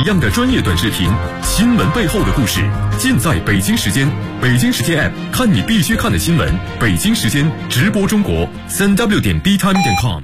样的专业短视频，新闻背后的故事，尽在北京时间。北京时间 App 看你必须看的新闻。北京时间直播中国3w.btime.com。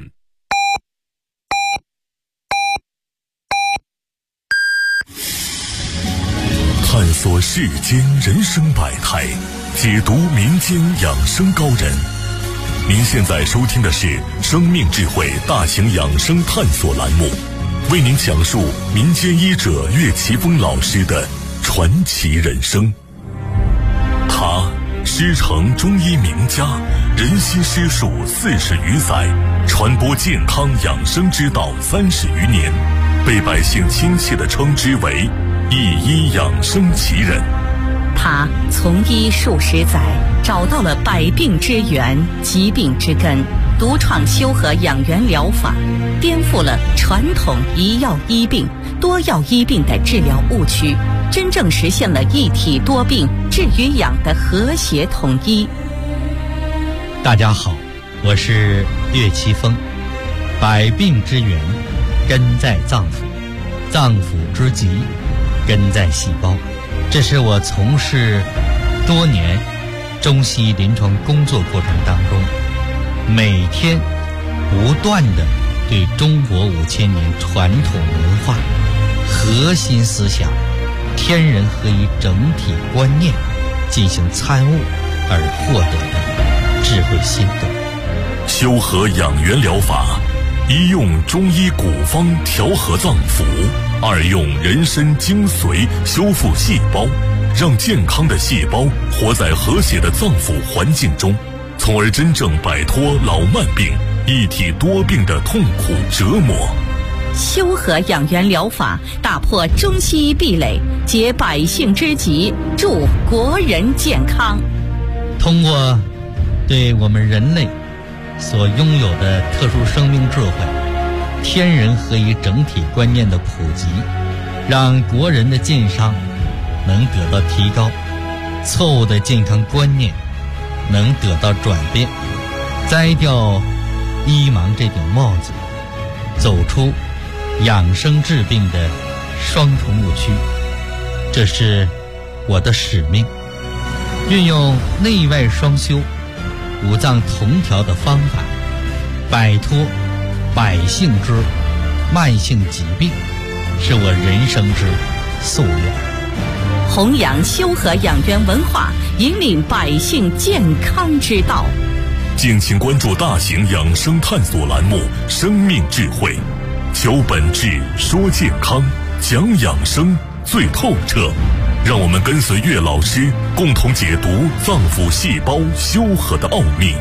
探索世间人生百态，解读民间养生高人。您现在收听的是生命智慧大型养生探索栏目，为您讲述民间医者岳奇峰老师的传奇人生。他师承中医名家，人心师术40余载，传播健康养生之道30余年，被百姓亲切地称之为一医养生奇人。 他从医数十载，找到了百病之源、疾病之根，独创修和养元疗法，颠覆了传统一药医病、多药医病的治疗误区，真正实现了一体多病、治与养的和谐统一。 大家好，我是岳奇峰。百病之源根在脏腑，脏腑之疾根在细胞。这是我从事多年中西医临床工作过程当中，每天不断地对中国5000年传统文化核心思想天人合一整体观念进行参悟而获得的智慧心得。 修和养元疗法，一用中医古方调和脏腑，二用人参精髓修复细胞，让健康的细胞活在和谐的脏腑环境中，从而真正摆脱老慢病、一体多病的痛苦折磨。 修和养元疗法打破中西医壁垒，解百姓之急，助国人健康。 通过对我们人类所拥有的特殊生命智慧、天人合一整体观念的普及，让国人的健康能得到提高，错误的健康观念能得到转变，摘掉医盲这顶帽子，走出养生治病的双重误区。这是我的使命，运用内外双修、五脏同调的方法，摆脱百姓之慢性疾病，是我人生之夙愿。 弘扬修和养元文化，引领百姓健康之道。 敬请关注大型养生探索栏目《生命智慧》，求本质，说健康，讲养生最透彻。让我们跟随岳老师，共同解读脏腑细胞修和的奥秘。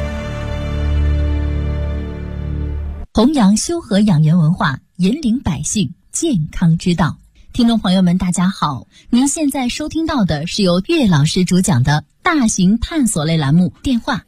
弘扬修和养元文化，引领百姓健康之道。听众朋友们大家好，您现在收听到的是由岳老师主讲的大型探索类栏目，电话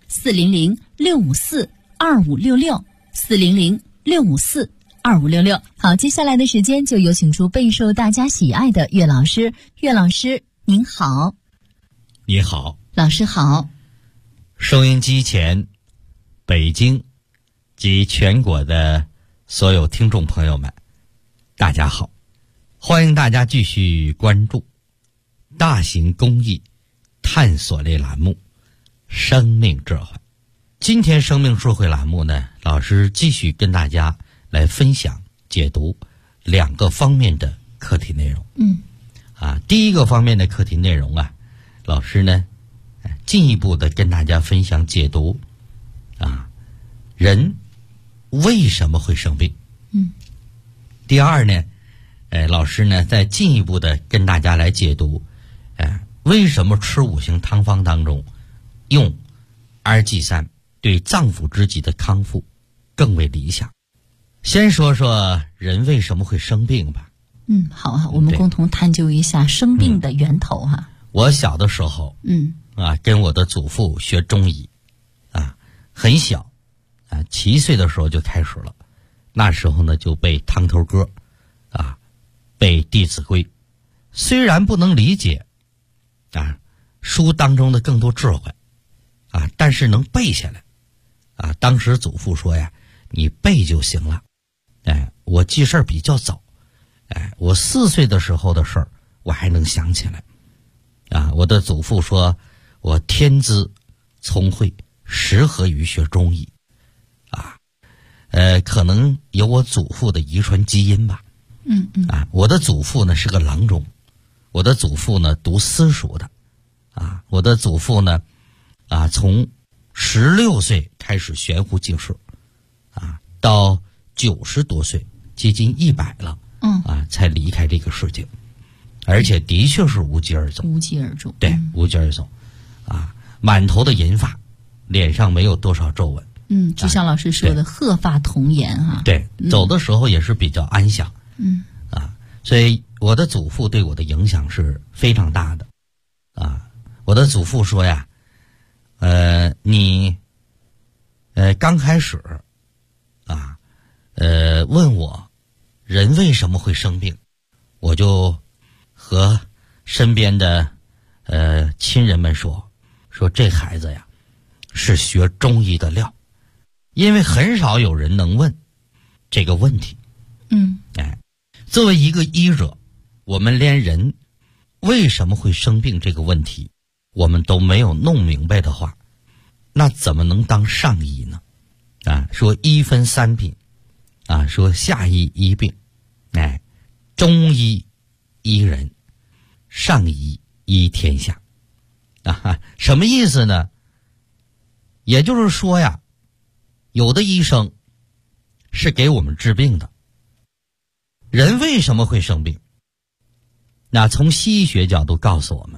400-654-2566，400-654-2566。好，接下来的时间就有请出备受大家喜爱的岳老师。岳老师您好。 你好。 老师好。 收音机前北京及全国的所有听众朋友们大家好，欢迎大家继续关注大型公益探索类栏目生命智慧。今天生命智慧栏目呢，老师继续跟大家来分享解读2个方面的课题内容。第一个方面的课题内容啊，老师呢进一步的跟大家分享解读人为什么会生病。第二呢，老师呢再进一步的跟大家来解读为什么吃5行汤方当中用2G3对脏腑之疾的康复更为理想。先说说人为什么会生病吧。 好啊，我们共同探究一下生病的源头哈。 我小的时候跟我的祖父学中医很小7岁的时候就开始了。那时候呢就背汤头歌背弟子规，虽然不能理解书当中的更多智慧但是能背下来当时祖父说呀，你背就行了。我记事儿比较早我4岁的时候的事儿，我还能想起来。我的祖父说，我天资聪慧，适合于学中医。可能有我祖父的遗传基因吧。我的祖父呢是个郎中，我的祖父呢读私塾的。我的祖父呢从16岁开始悬壶济世，到90多岁，接近100了，才离开这个世界，而且的确是无疾而终。 无疾而终， 对，无疾而终，满头的银发，脸上没有多少皱纹。 就像老师说的，鹤发童颜啊。 对，走的时候也是比较安详。所以我的祖父对我的影响是非常大的。我的祖父说呀，你刚开始问我人为什么会生病，我就和身边的亲人们说这孩子呀是学中医的料，因为很少有人能问这个问题。作为一个医者，我们连人为什么会生病这个问题我们都没有弄明白的话，那怎么能当上医呢？说医分3品，说下医医病，中医医人，上医医天下。什么意思呢？也就是说呀，有的医生是给我们治病的。人为什么会生病？那从西医学角度告诉我们，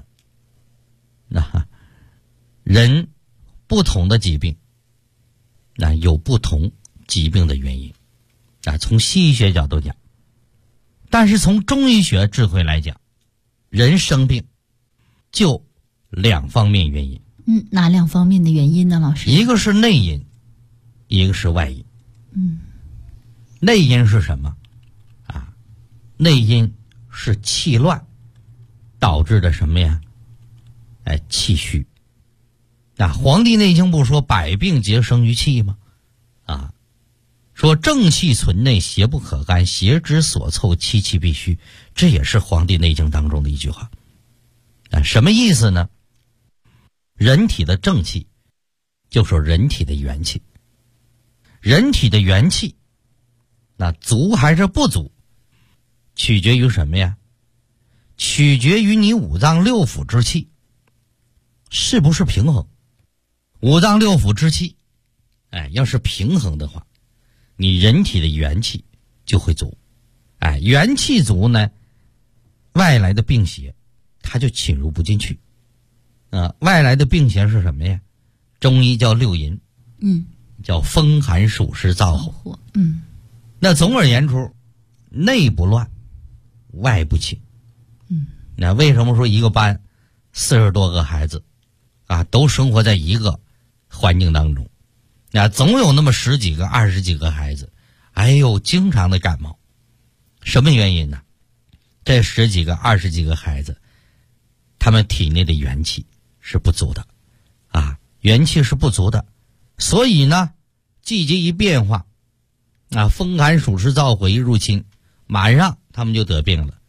人不同的疾病，有不同疾病的原因。从西医学角度讲，但是从中医学智慧来讲，人生病就2方面原因。 哪2方面的原因呢，老师？ 一个是内因，一个是外因。内因是什么？内因是气乱导致的什么呀？气虚。黄帝内经不说百病皆生于气吗？说正气存内，邪不可干，邪之所凑，气气必虚。这也是黄帝内经当中的一句话。什么意思呢？人体的正气就是人体的元气，人体的元气那足还是不足，取决于什么呀？取决于你5脏6腑之气是不是平衡。5脏6腑之气要是平衡的话，你人体的元气就会足。元气足呢，外来的病邪它就侵入不进去。外来的病邪是什么呀？中医叫6淫，叫风寒暑湿燥火。那总而言之，内不乱，外不侵。那为什么说一个班40多个孩子都生活在一个环境当中，总有那么10几个20几个孩子经常的感冒。什么原因呢？这10几个20几个孩子他们体内的元气是不足的元气是不足的，所以呢季节一变化风寒暑湿燥火一入侵，马上他们就得病了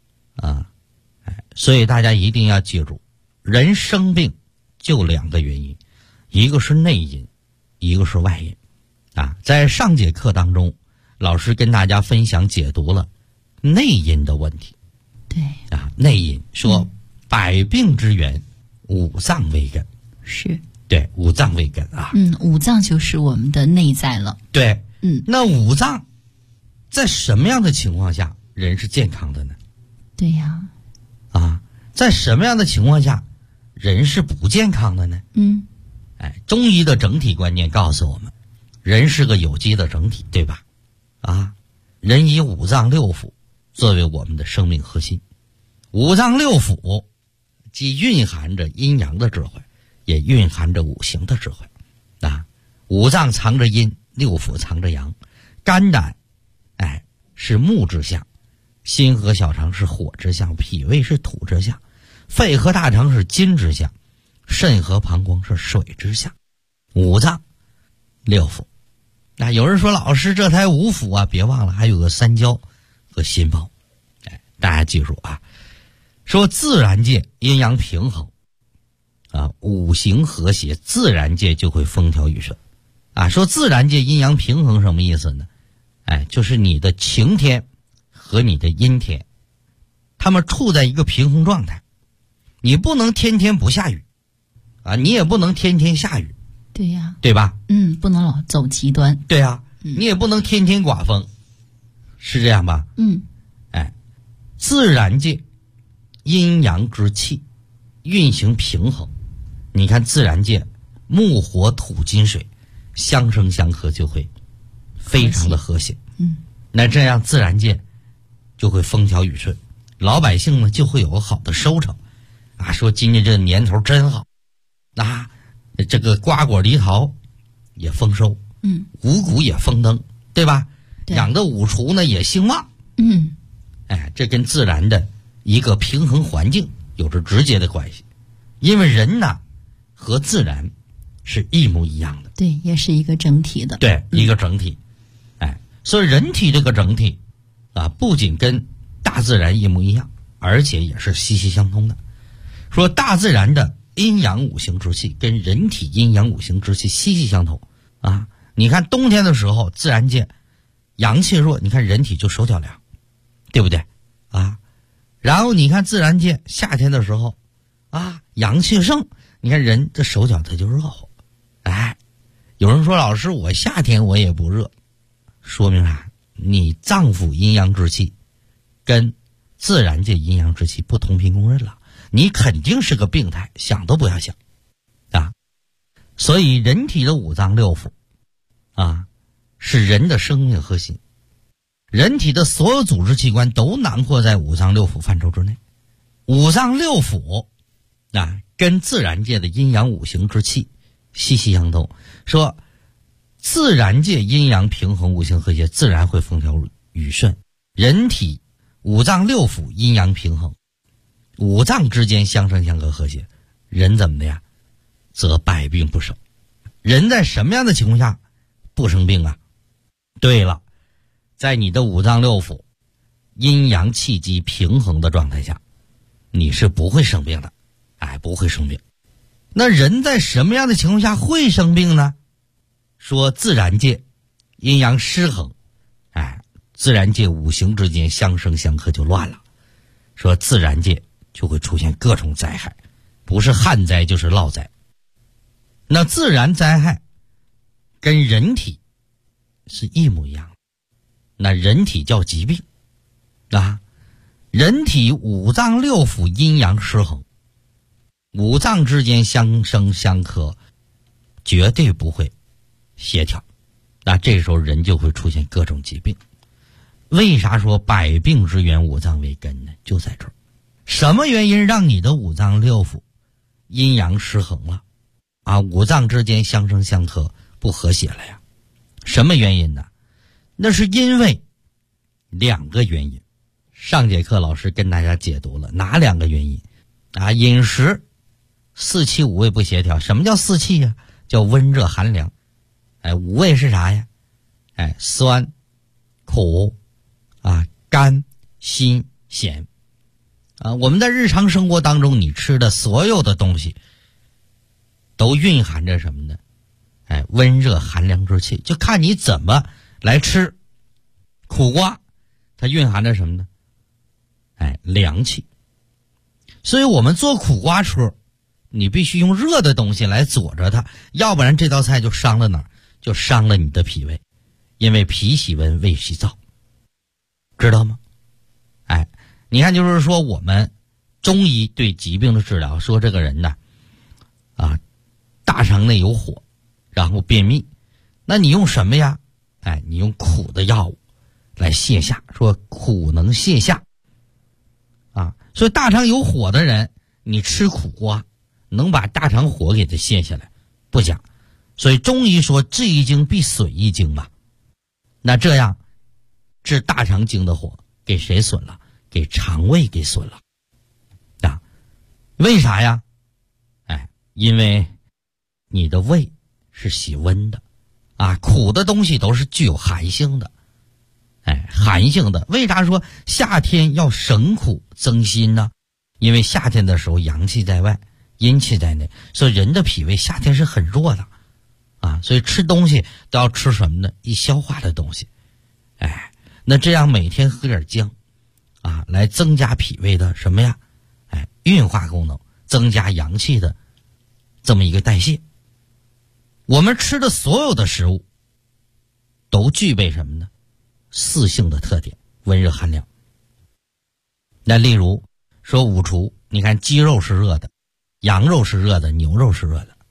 所以大家一定要记住，人生病就2个原因，一个是内因，一个是外因在上节课当中，老师跟大家分享解读了内因的问题。 对内因说百病之源5脏为根。 是， 对，5脏为根 5脏就是我们的内在了。 对，那5脏在什么样的情况下人是健康的呢？ 对呀。 在什么样的情况下人是不健康的呢？中医的整体观念告诉我们，人是个有机的整体，对吧？人以5脏6腑作为我们的生命核心。5脏6腑既蕴含着阴阳的智慧，也蕴含着5行的智慧5脏藏着阴，6腑藏着阳。肝胆是木之象，心和小肠是火之象，脾胃是土之象，肺和大肠是金之象，肾和膀胱是水之象。5脏6腑。有人说老师这才5腑别忘了还有个三焦和心包大家记住啊，说自然界阴阳平衡啊，五行和谐，自然界就会风调雨顺啊。说自然界阴阳平衡什么意思呢？就是你的晴天和你的阴天，他们处在一个平衡状态。你不能天天不下雨啊，你也不能天天下雨。 对呀， 对吧？ 不能老走极端。 对呀，你也不能天天刮风，是这样吧？自然界阴阳之气运行平衡，你看自然界木火土金水相生相克，就会非常的和谐。那这样自然界就会风调雨顺，老百姓呢就会有个好的收成啊。说今年这年头真好啊，这个瓜果梨桃也丰收，五谷也丰登，对吧？ 对， 养的五畜呢也兴旺。这跟自然的一个平衡环境有着直接的关系，因为人呢和自然是一模一样的， 对，也是一个整体的， 对，一个整体。所以人体这个整体啊，不仅跟大自然一模一样，而且也是息息相通的。说大自然的阴阳五行之气跟人体阴阳五行之气息息相通啊。你看冬天的时候，自然界阳气弱，你看人体就手脚凉，对不对啊？然后你看自然界夏天的时候啊，阳气盛，你看人这手脚它就热乎。有人说老师我夏天我也不热，说明啥？你脏腑阴阳之气跟自然界阴阳之气不同频共振了，你肯定是个病态，想都不要想啊！所以人体的五脏六腑啊，是人的生命核心，人体的所有组织器官都囊括在五脏六腑范畴之内。五脏六腑啊，跟自然界的阴阳五行之气息息相通。说自然界阴阳平衡，五行和谐，自然会风调雨顺。人体五脏六腑阴阳平衡，五脏之间相生相克和谐，人怎么的呀？则百病不生。人在什么样的情况下不生病啊？对了，在你的五脏六腑阴阳气机平衡的状态下，你是不会生病的，不会生病。那人在什么样的情况下会生病呢？说自然界阴阳失衡，自然界五行之间相生相克就乱了，说自然界就会出现各种灾害，不是旱灾就是涝灾。那自然灾害跟人体是一模一样的，那人体叫疾病啊，人体五脏六腑阴阳失衡，五脏之间相生相克，绝对不会协调，那这时候人就会出现各种疾病。为啥说百病之源五脏为根呢？就在这儿。什么原因让你的五脏六腑阴阳失衡了啊？五脏之间相生相克不和谐了呀？什么原因呢？那是因为两个原因。上节课老师跟大家解读了哪两个原因啊？饮食四气五味不协调。什么叫四气呀？叫温热寒凉。五味是啥呀？酸苦甘辛咸啊。我们在日常生活当中你吃的所有的东西都蕴含着什么呢？温热寒凉之气，就看你怎么来吃。苦瓜它蕴含着什么呢？凉气。所以我们做苦瓜吃，你必须用热的东西来佐着它，要不然这道菜就伤了哪儿？就伤了你的脾胃，因为脾喜温，胃喜燥，知道吗？你看，就是说我们中医对疾病的治疗，说这个人呢，大肠内有火，然后便秘，那你用什么呀？你用苦的药物来泻下，说苦能泻下所以大肠有火的人，你吃苦瓜能把大肠火给它泻下来，不假。所以中医说治一经必损一经嘛，那这样治大肠经的火给谁损了？给肠胃给损了为啥呀？因为你的胃是喜温的苦的东西都是具有寒性的寒性的。为啥说夏天要省苦增辛呢？因为夏天的时候阳气在外，阴气在内，所以人的脾胃夏天是很弱的所以吃东西都要吃什么呢？易消化的东西。那这样每天喝点姜来增加脾胃的什么呀？运化功能，增加阳气的这么一个代谢。我们吃的所有的食物都具备什么呢？四性的特点，温热寒凉。那例如说五畜，你看鸡肉是热的，羊肉是热的，牛肉是热的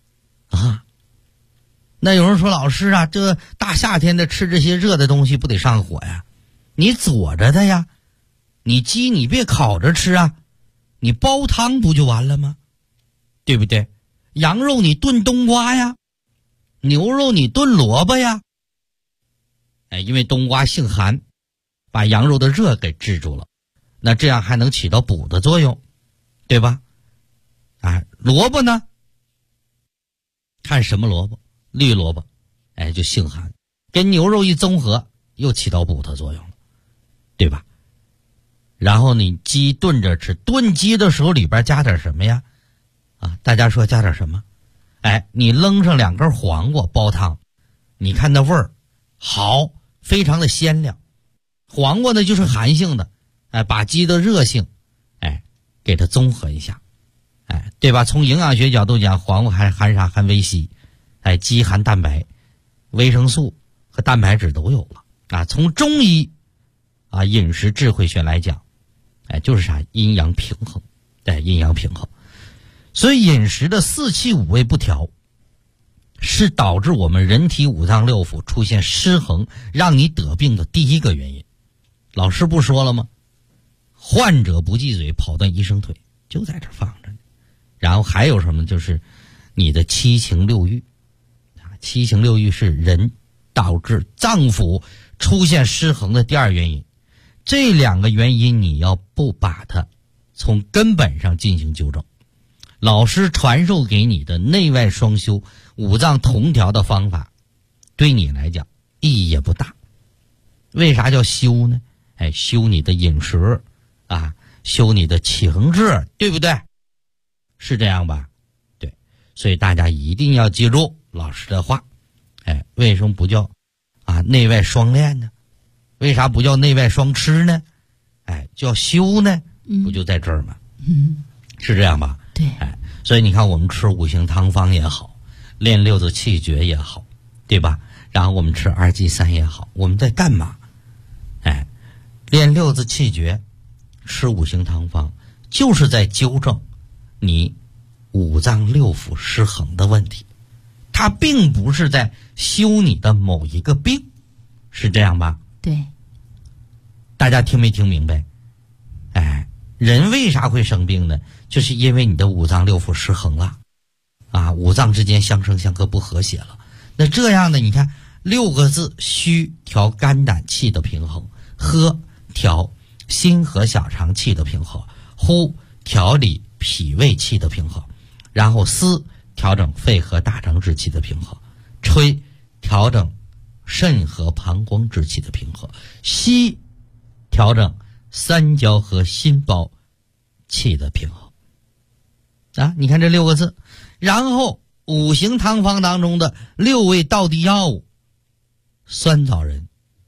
那有人说老师啊，这大夏天的吃这些热的东西不得上火呀？你佐着的呀，你鸡你别烤着吃你煲汤不就完了吗？对不对？羊肉你炖冬瓜呀，牛肉你炖萝卜呀。因为冬瓜性寒，把羊肉的热给制住了，那这样还能起到补的作用，对吧？萝卜呢？看什么萝卜？绿萝卜，就性寒，跟牛肉一综合，又起到补的作用了，对吧？然后你鸡炖着吃，炖鸡的时候里边加点什么呀？大家说加点什么？你扔上2根黄瓜煲汤，你看那味儿好，非常的鲜亮。黄瓜呢就是寒性的，把鸡的热性给它综合一下，对吧？从营养学角度讲，黄瓜还含啥？含维 C，鸡含蛋白，维生素和蛋白质都有了从中医饮食智慧学来讲，就是啥？阴阳平衡，阴阳平衡。所以饮食的四气五味不调，是导致我们人体五脏六腑出现失衡，让你得病的第一个原因。老师不说了吗？患者不忌嘴，跑断医生腿，就在这放着呢。然后还有什么？就是你的七情六欲七情六欲是人导致脏腑出现失衡的第二原因。这2个原因你要不把它从根本上进行纠正，老师传授给你的内外双修、五脏同调的方法，对你来讲意义也不大。为啥叫修呢？修你的饮食修你的情志，对不对？是这样吧？对，所以大家一定要记住老师的话。为什么不叫内外双练呢？为啥不叫内外双吃呢？叫修呢？不就在这儿吗？是这样吧？ 对。 所以你看我们吃五行汤方也好，练六字气诀也好，对吧？然后我们吃2忌3也好，我们在干嘛？练六字气诀，吃五行汤方，就是在纠正你五脏六腑失衡的问题。它并不是在修你的某一个病，是这样吧？ 对。 大家听没听明白？人为啥会生病呢？就是因为你的五脏六腑失衡了五脏之间相生相克不和谐了。那这样的你看6个字：虚调肝胆气的平衡，喝调心和小肠气的平衡，呼调理脾胃气的平衡，然后思调整肺和大肠之气的平衡，吹调整肾和膀胱之气的平衡，吸调整三焦和心包气的平衡你看这6个字。然后五行汤方当中的6味道地药物，酸枣仁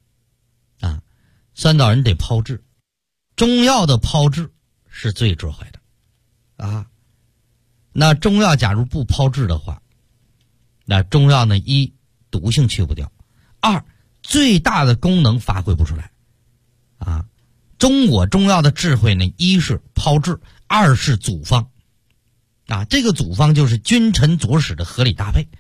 酸枣仁得炮制，中药的炮制是最智慧的那中药假如不炮制的话，那中药呢，一毒性去不掉，2最大的功能发挥不出来中国中药的智慧呢，一是炮制，2是组方这个组方就是君臣佐使的合理搭配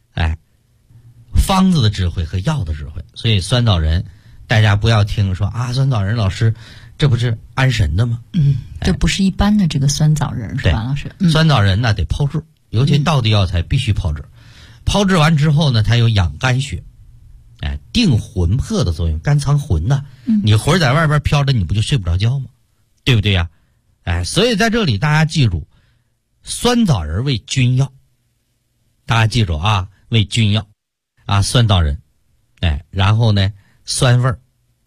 方子的智慧和药的智慧。所以酸枣仁大家不要听说酸枣仁老师这不是安神的吗？ 这不是一般的这个酸枣仁是吧，老师？ 酸枣仁呢得炮制，尤其道地药材必须炮制。炮制完之后呢，它有养肝血定魂魄的作用，肝藏魂你魂在外边飘着，你不就睡不着觉吗？对不对呀？所以在这里大家记住，酸枣仁为君药，大家记住为君药酸枣仁然后呢酸味儿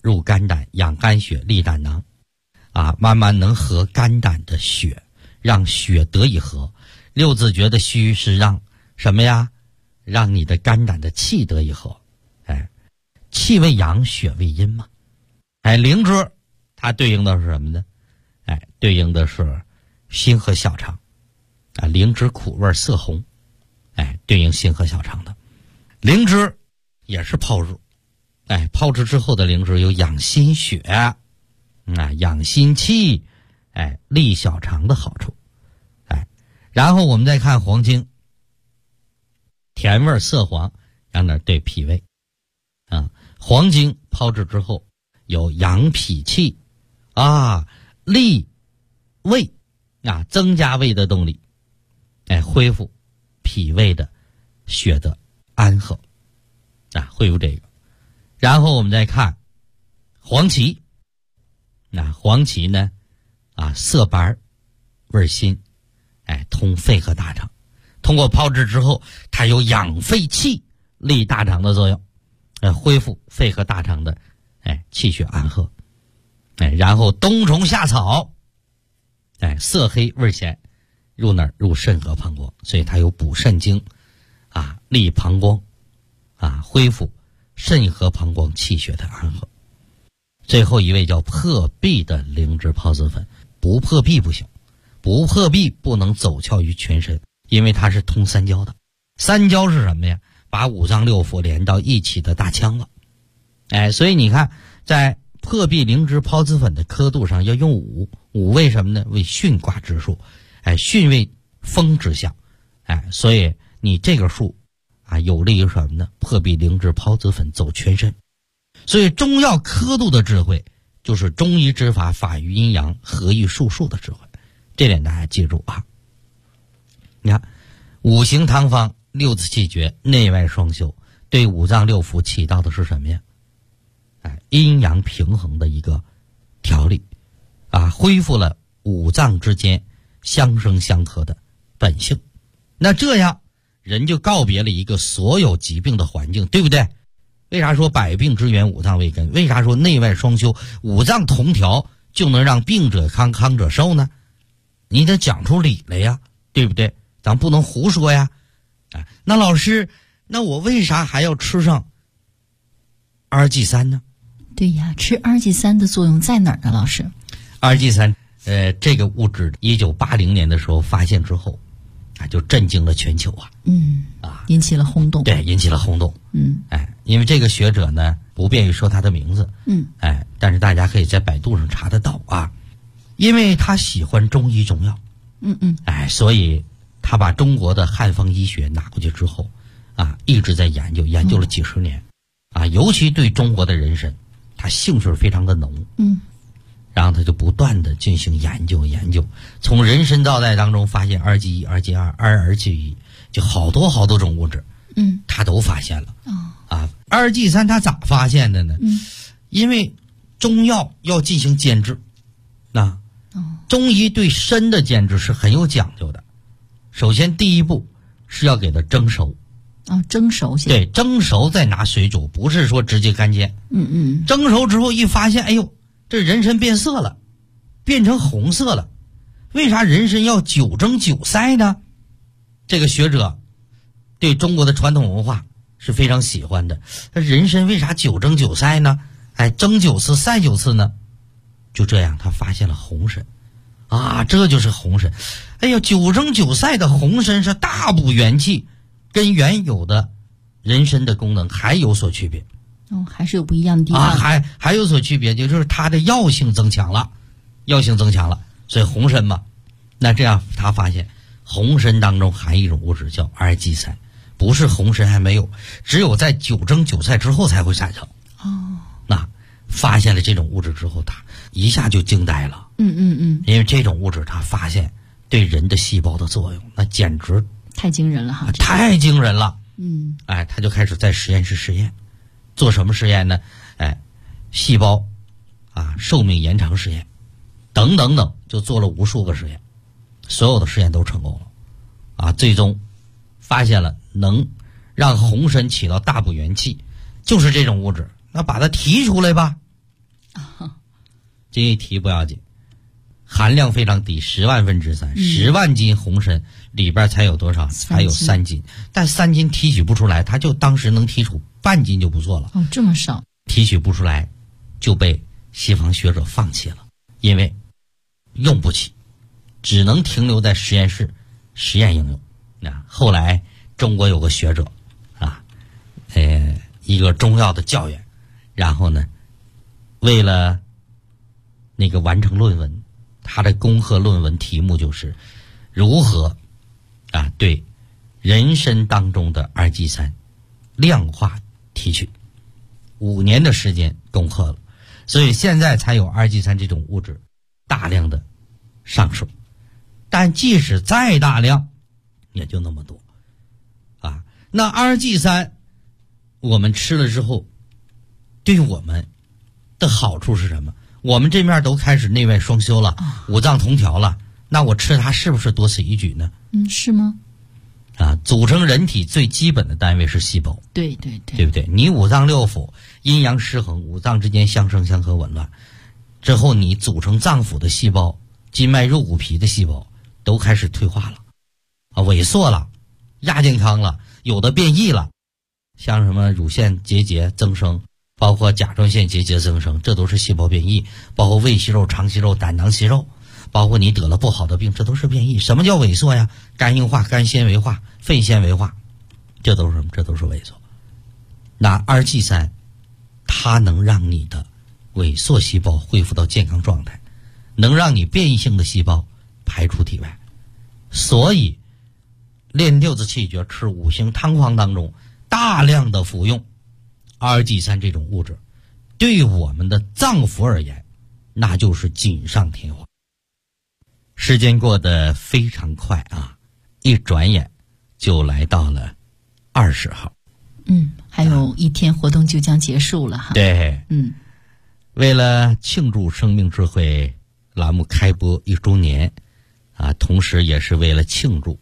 入肝胆，养肝血，利胆囊，慢慢能和肝胆的血，让血得以和。六字诀的虚是让什么呀？让你的肝胆的气得以和。气为阳，血为阴嘛。灵芝它对应的是什么呢？对应的是心和小肠。灵芝苦味色红，对应心和小肠的。灵芝也是炮制，炮制之后的灵芝有养心血，养心气，利小肠的好处。然后我们再看黄精，甜味色黄，让那对脾胃。黄精炮制之后有养脾气，利胃，增加胃的动力，恢复脾胃的血的安和，恢复这个。然后我们再看黄芪，黄芪呢，色白味辛，通肺和大肠。通过炮制之后，它有养肺气、利大肠的作用，恢复肺和大肠的气血安和。然后冬虫夏草，色黑味咸，入哪儿？入肾和膀胱，所以它有补肾精，利膀胱，恢复肾和膀胱气血的安和。最后一位叫破壁的灵芝孢子粉，不破壁不行，不破壁不能走窍于全身，因为它是通三焦的。三焦是什么呀？把五脏六腑连到一起的大腔了。所以你看，在破壁灵芝孢子粉的刻度上要用5，为什么呢？为巽卦之数，巽为风之象，所以你这个数有利于什么呢？破壁灵芝孢子粉走全身。所以中药刻度的智慧，就是中医之法，法于阴阳，合于术数的智慧。这点大家记住啊。你看，五行汤方六字气诀，内外双修，对五脏六腑起到的是什么呀？阴阳平衡的一个调理，恢复了五脏之间相生相克的本性。那这样人就告别了一个所有疾病的环境，对不对？为啥说百病之源五脏为根？为啥说内外双修，五脏同调就能让病者康，康者寿呢？你得讲出理来呀，对不对？咱不能胡说呀。那老师，那我为啥还要吃上2G3呢？ 对呀，吃2G3的作用在哪儿呢？老师 ，2G3，这个物质1980年的时候发现之后，就震惊了全球引起了轰动。 对，引起了轰动。因为这个学者呢，不便于说他的名字。但是大家可以在百度上查得到啊，因为他喜欢中医中药。所以他把中国的汉方医学拿过去之后，一直在研究了几十年，尤其对中国的人参，他兴趣非常的浓。然后他就不断的进行研究，从人参皂苷当中发现2G1、2G2、2G1，就好多种物质，他都发现了。2G3他咋发现的呢？因为中药要进行煎制，中医对参的煎制是很有讲究的。首先第一步是要给它蒸熟。 蒸熟先。 对，蒸熟再拿水煮，不是说直接干煎。蒸熟之后一发现，哎呦，这人参变色了，变成红色了。为啥人参要9蒸9晒呢？这个学者对中国的传统文化是非常喜欢的。人参为啥9蒸9晒呢？蒸9次晒9次呢？就这样他发现了红参。这就是红参。9蒸9晒的红参是大补元气，跟原有的人参的功能还有所区别。 还是有不一样的地方。 还有所区别，就是它的药性增强了。所以红参嘛，那这样他发现红参当中含一种物质叫 2G3，不是红参还没有，只有在9蒸9晒之后才会产生。那发现了这种物质之后，他一下就惊呆了。因为这种物质他发现对人的细胞的作用，那简直太惊人了哈！ 太惊人了。他就开始在实验室实验，做什么实验呢？细胞寿命延长实验，等，就做了无数个实验，所有的实验都成功了。最终发现了能让红参起到大补元气，就是这种物质。那把它提出来吧， 这一提不要紧，含量非常低，10万分之3，10万斤红参里边才有多少？才有3斤，但3斤提取不出来，他就当时能提出半斤就不错了。 这么少， 提取不出来，就被西方学者放弃了，因为用不起，只能停留在实验室实验应用。后来中国有个学者一个中药的教员，然后呢，为了那个完成论文，他的攻克论文题目就是如何对人参当中的二剂三量化提取，5年的时间攻克了，所以现在才有二剂三这种物质大量的上市，但即使再大量也就那么多那二剂三我们吃了之后对我们的好处是什么？我们这面都开始内外双修了，五脏同调了，那我吃它是不是多此一举呢？ 是吗？ 组成人体最基本的单位是细胞， 对对对， 对不对？你五脏六腑阴阳失衡，五脏之间相生相克紊乱之后，你组成脏腑的细胞，筋脉肉骨皮的细胞都开始退化了萎缩了，亚健康了，有的变异了，像什么乳腺结节增生，包括甲状腺结节增生，这都是细胞变异，包括胃息肉、肠息肉、胆囊息肉，包括你得了不好的病，这都是变异。什么叫萎缩呀？肝硬化、肝纤维化、肺纤维化，这都是什么？这都是萎缩。那二剂三它能让你的萎缩细胞恢复到健康状态，能让你变异性的细胞排出体外。所以练六字气诀吃五行汤方当中大量的服用二剂三这种物质，对我们的脏腑而言那就是锦上添花。时间过得非常快一转眼就来到了20号。 还有一天活动就将结束了对，为了庆祝生命智慧栏目开播1周年同时也是为了庆祝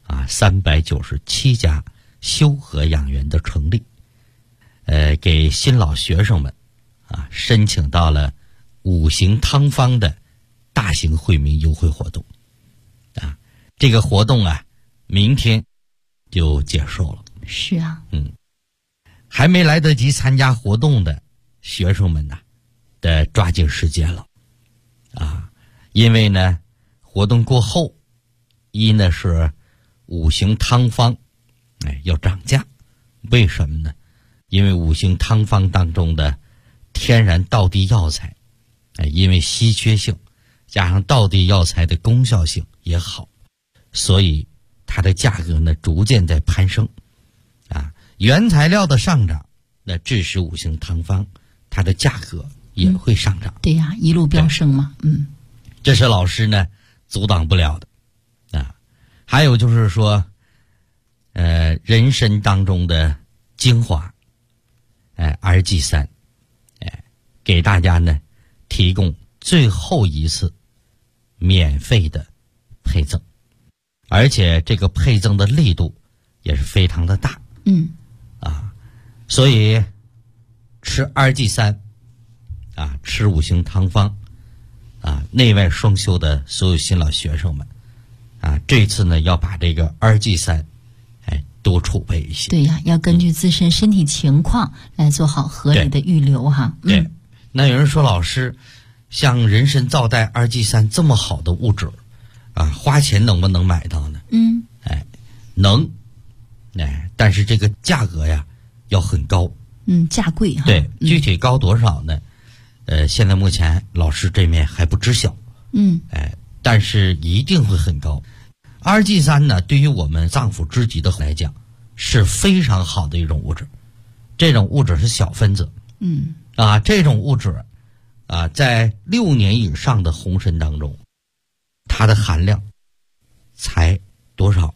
397家修和养元的成立，给新老学生们申请到了五行汤方的大型惠民优惠活动这个活动明天就结束了。 是还没来得及参加活动的学生们得抓紧时间了因为呢活动过后，一呢是五行汤方要涨价。为什么呢？因为五行汤方当中的天然道地药材因为稀缺性加上道地药材的功效性也好，所以它的价格呢逐渐在攀升原材料的上涨那致使五行汤方它的价格也会上涨。 对呀，一路飙升嘛。 这是老师呢阻挡不了的还有就是说人参当中的精华二剂三给大家呢提供最后一次免费的配赠，而且这个配赠的力度也是非常的大所以吃二剂三吃五行汤方内外双修的所有新老学生们这次呢要把这个二剂三多储备一些。 对呀，要根据自身身体情况来做好合理的预留对，那有人说老师，像人参皂苷二剂三这么好的物质花钱能不能买到呢？能但是这个价格呀要很高。 价贵对，具体高多少呢？现在目前老师这面还不知晓。但是一定会很高。二剂三呢，对于我们脏腑之疾的来讲是非常好的一种物质。这种物质是小分子。这种物质在6年以上的红参当中，它的含量才多少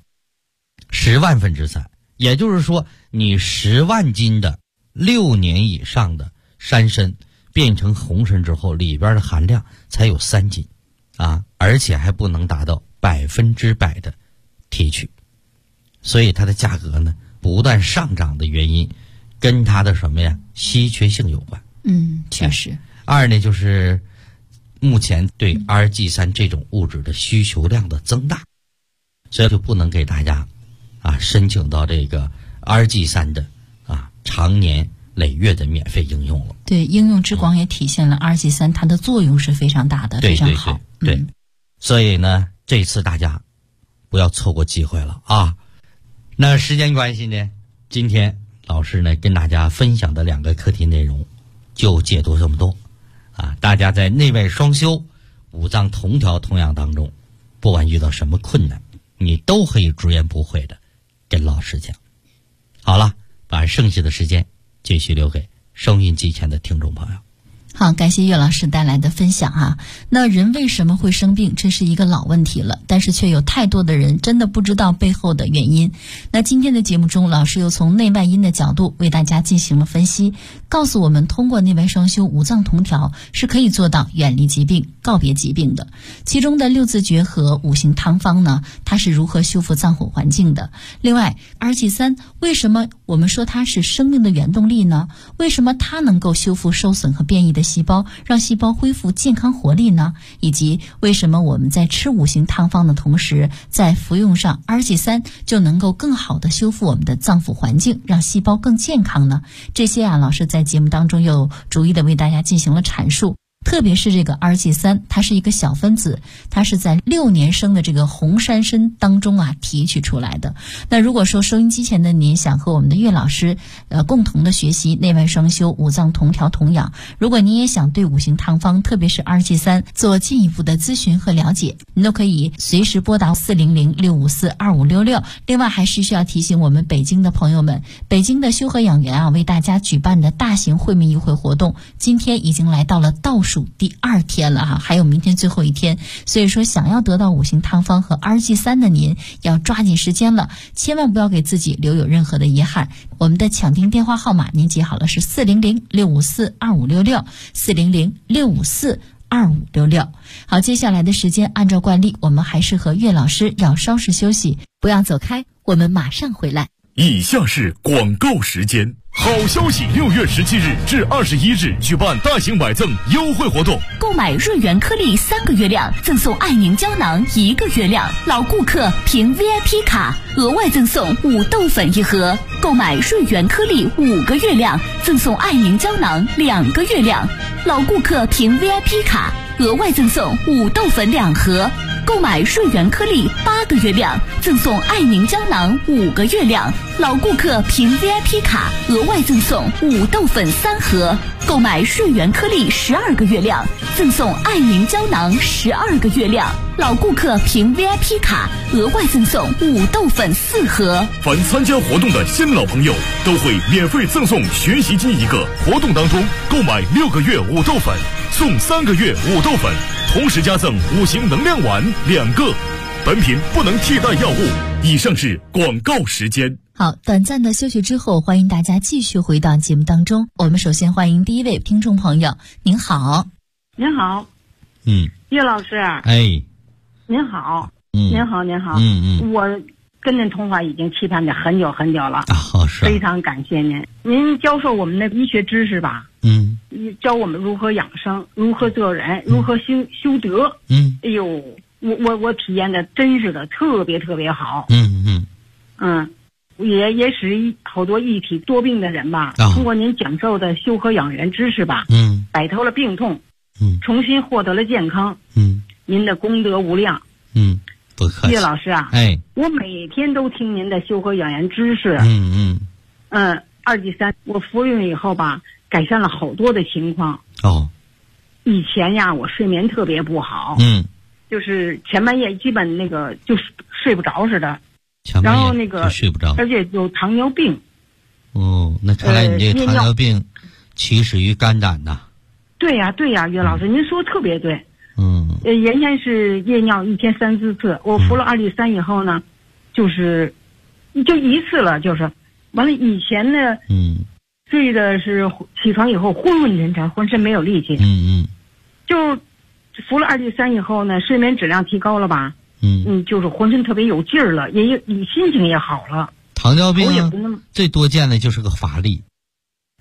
？10万分之3。也就是说，你10万斤的6年以上的山参变成红参之后，里边的含量才有3斤而且还不能达到100%的提取，所以它的价格呢不断上涨的原因跟它的什么呀稀缺性有关。 确实。 二呢就是目前对 RG3 这种物质的需求量的增大，所以就不能给大家申请到这个 RG3 的长年累月的免费应用了。 对，应用之广也体现了 RG3 它的作用是非常大的，非常好。 对，所以呢，这次大家不要错过机会了啊！那时间关系呢，今天老师呢跟大家分享的2个课题内容就解读这么多大家在内外双修、五脏同调同养当中，不管遇到什么困难，你都可以直言不讳的跟老师讲。好了，把剩下的时间继续留给收音机前的听众朋友。 好，感谢岳老师带来的分享那人为什么会生病，这是一个老问题了，但是却有太多的人真的不知道背后的原因。那今天的节目中，老师又从内外因的角度为大家进行了分析，告诉我们通过内外双修、五脏同调是可以做到远离疾病、告别疾病的。其中的六字诀和五行汤方呢，它是如何修复脏腑环境的。另外 RG3 为什么我们说它是生命的原动力呢？为什么它能够修复受损和变异的细胞，让细胞恢复健康活力呢？以及为什么我们在吃五行汤方的同时，在服用上 RG3 就能够更好的修复我们的脏腑环境，让细胞更健康呢？这些老师在节目当中又逐一的为大家进行了阐述。特别是这个 RG3， 它是一个小分子，它是在6年生的这个红杉参当中提取出来的。那如果说收音机前的您想和我们的岳老师共同的学习内外双修、五脏同调同养，如果您也想对五行汤方特别是 RG3 做进一步的咨询和了解，您都可以随时拨打400-654-2566。另外还是需要提醒我们北京的朋友们，北京的修和养元为大家举办的大型惠民优惠活动今天已经来到了倒数第2天了还有明天最后一天，所以说想要得到五行汤方和 RG3 的您要抓紧时间了，千万不要给自己留有任何的遗憾。我们的抢订电话号码您记好了，是400-654-2566 400-654-2566。好，接下来的时间按照惯例，我们还是和岳老师要稍事休息，不要走开，我们马上回来。 以下是广告时间。好消息！6月17日至21日举办大型买赠优惠活动， 购买润元颗粒3个月量，赠送爱宁胶囊1个月量，老顾客凭 VIP 卡额外赠送5豆粉1盒；购买润元颗粒5个月量，赠送爱宁胶囊2个月量，老顾客凭 VIP 卡额外赠送5豆粉2盒；购买润元颗粒8个月量，赠送爱宁胶囊5个月量，老顾客凭 VIP 卡额外赠送5豆粉3盒；购买润元颗粒12个月量，赠送爱宁胶囊12个月量，老顾客凭 VIP 卡额外赠送5豆粉4盒。 凡参加活动的新老朋友都会免费赠送学习机1个。活动当中购买6个月5豆粉，送3个月5豆粉，同时加赠5行能量丸2个。本品不能替代药物。以上是广告时间。 好，短暂的休息之后，欢迎大家继续回到节目当中。我们首先欢迎第一位听众朋友，您好。 您好。岳老师。您好。您好，您好。我跟您通话已经期盼着很久很久了。 是。 非常感谢您。您教授我们的医学知识吧。教我们如何养生，如何做人，如何修德。哎呦，我体验的真是的特别特别好。也使好多一体多病的人吧，通过您讲授的修和养元知识吧，摆脱了病痛，重新获得了健康。您的功德无量。 不客气。 岳老师我每天都听您的修和养元知识。2G3我服用以后吧，改善了好多的情况。以前我睡眠特别不好。就是前半夜基本就睡不着似的。然后睡不着， 而且有糖尿病。 那看来你这个糖尿病起始于肝胆呐。 对呀，岳老师，您说特别对。原先是夜尿1天3-4次，我服了2G3以后呢，就1次了，就是完了。以前呢，睡的是起床以后昏昏沉沉，浑身没有力气。就服了2G3以后呢，睡眠质量提高了吧。就是浑身特别有劲儿了，心情也好了。 糖尿病最多见的就是个乏力。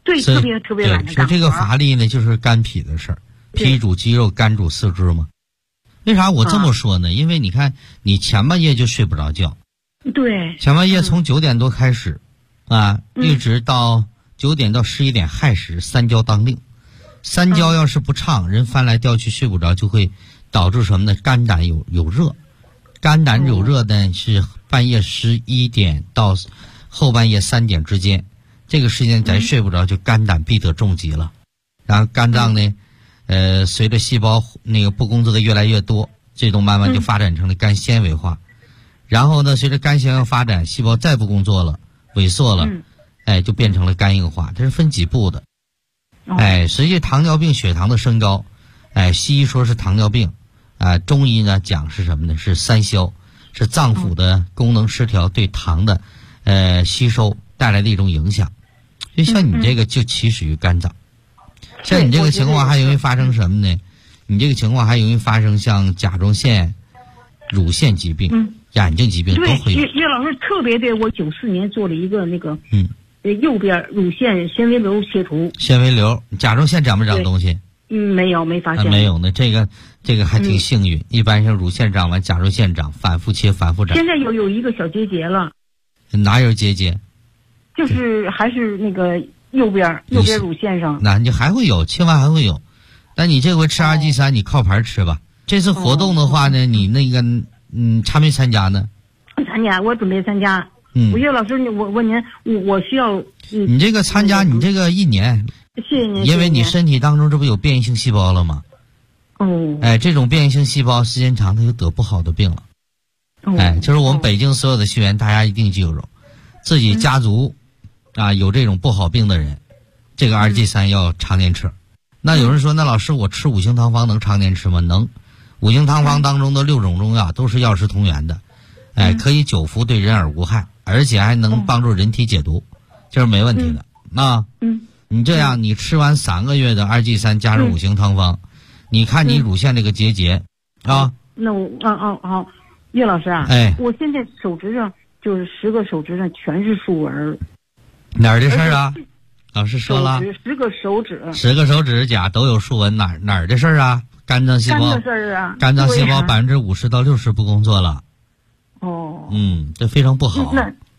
对，特别懒得干活。 所以这个乏力呢，就是肝脾的事儿，脾主肌肉，肝主四肢嘛。为啥我这么说呢？因为你看，你前半夜就睡不着觉， 对， 前半夜从9点多开始，一直到9点到11点亥时，三焦当令。三焦要是不畅，人翻来吊去睡不着，就会导致什么呢？肝胆有热，肝胆有热呢是半夜11点到后半夜3点之间，这个时间咱睡不着，就肝胆必得重疾了。然后肝脏呢，随着细胞那个不工作的越来越多，最终慢慢就发展成了肝纤维化。然后呢，随着肝纤维发展，细胞再不工作了，萎缩了，就变成了肝硬化。它是分几步的。实际糖尿病血糖的升高，西医说是糖尿病，中医呢讲是什么呢？是三消，是脏腑的功能失调对糖的吸收带来的一种影响。就像你这个就起始于肝脏，像你这个情况还容易发生什么呢？你这个情况还容易发生像甲状腺、乳腺疾病、眼睛疾病都会有。 岳老师特别对，我94年做了一个那个右边乳腺纤维瘤切除。 纤维瘤，甲状腺长不长东西？ 没有，没发现。 没有呢，这个还挺幸运。一般像乳腺长完，甲状腺长，反复切，反复长。 现在有一个小结节了。 哪有结节？ 就是还是那个右边乳腺上。 那你还会有，切完还会有。但你这回吃2G3，你靠盘吃吧。这次活动的话呢，你那个参没参加呢？ 参加，我准备参加。我岳老师，我问您，我需要你这个参加，你这个1年。 谢谢您。 因为你身体当中这不有变异性细胞了吗？这种变异性细胞时间长，它就得不好的病了。就是我们北京所有的学员，大家一定记住，自己家族有这种不好病的人，这个2G3要常年吃。那有人说，那老师我吃五行汤方能常年吃吗？能。五行汤方当中的6种中药都是药食同源的，可以久服，对人耳无害，而且还能帮助人体解毒，这是没问题的。你这样，你吃完3个月的2G3加上五行汤方，你看你乳腺这个结节那我好，岳老师我现在手指上就是10个手指上全是竖纹。 哪儿的事儿啊？老师说了 ，10个手指 ，10个手指甲都有竖纹，哪儿的事儿啊？肝脏细胞，肝脏细胞50%到60%不工作了。这非常不好。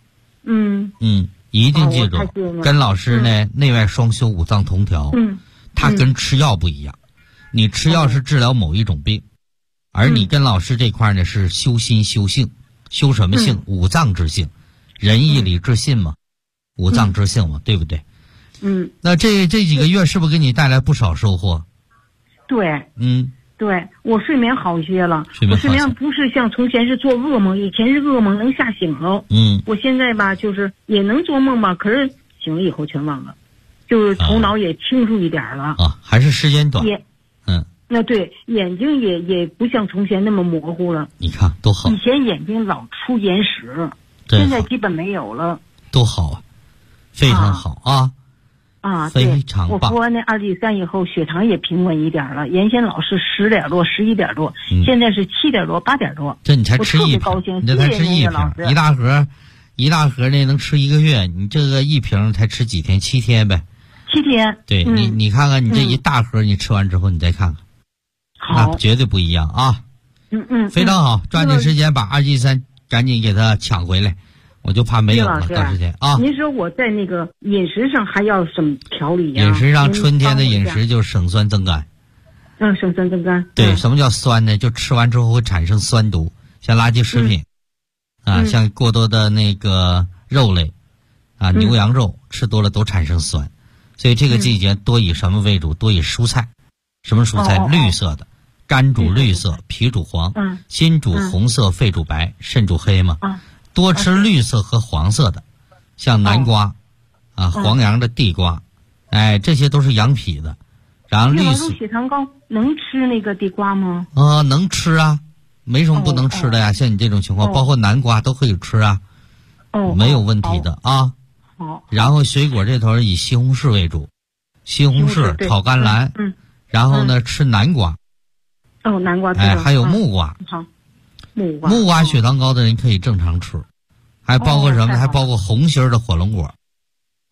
一定记住，跟老师呢内外双修，五脏同调。它跟吃药不一样，你吃药是治疗某一种病，而你跟老师这块呢是修心修性，修什么性？五脏之性，仁义礼智信嘛，五脏之性嘛，对不对？那这几个月是不是给你带来不少收获？ 对，对，我睡眠好一些了。我睡眠不是像从前是做噩梦，以前是噩梦能吓醒了。我现在吧，就是也能做梦吧，可是醒了以后全忘了，就是头脑也清楚一点了。 还是时间短。 那对，眼睛也不像从前那么模糊了。 你看多好。 以前眼睛老出眼屎，现在基本没有了。 多好啊，非常好非常棒。 我服完那2G3以后，血糖也平稳一点了。原先老是10点多、11点多，现在是7点多、8点多。 这你才吃一瓶， 高兴， 你这才吃一瓶，一大盒呢能吃1个月，你这个一瓶才吃几天？7天呗。 7天。 对，你看看你这一大盒，你吃完之后你再看看，那绝对不一样啊。非常好，抓紧时间把2G3赶紧给它抢回来。我就怕没有了，到时间您说我在那个饮食上还要什么调理呀？ 饮食上，春天的饮食就是省酸增甘。 省酸增甘。 对，什么叫酸呢？就吃完之后会产生酸毒，像垃圾食品，像过多的那个肉类，牛羊肉吃多了都产生酸，所以这个季节多以什么为主？多以蔬菜。什么蔬菜？绿色的，肝主绿色，脾主黄，心主红色，肺主白，肾主黑嘛。多吃绿色和黄色的，像南瓜，黄杨的地瓜，这些都是养脾的。然后绿色。 血糖高能吃那个地瓜吗？ 能吃啊，没什么不能吃的呀。像你这种情况，包括南瓜都可以吃啊，没有问题的啊。然后水果这头以西红柿为主，西红柿炒甘蓝，然后呢吃南瓜。 南瓜。 还有木瓜。木瓜血糖高的人可以正常吃，还包括什么？还包括红心的火龙果，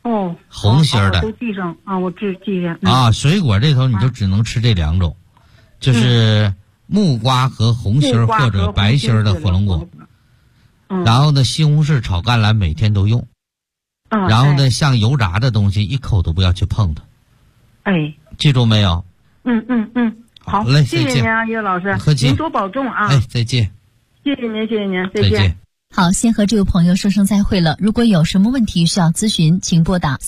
哦， 红心的都记上啊，我记上啊。水果这头你就只能吃这2种，就是木瓜和红心或者白心的火龙果。然后呢，西红柿炒甘蓝每天都用。然后呢，像油炸的东西一口都不要去碰它。 哎， 记住没有？ 好嘞， 谢谢您啊，岳老师， 客气， 您多保重啊。 哎，再见。 谢谢您， 再见。 好，先和这位朋友说声再会了。如果有什么问题需要咨询，请拨打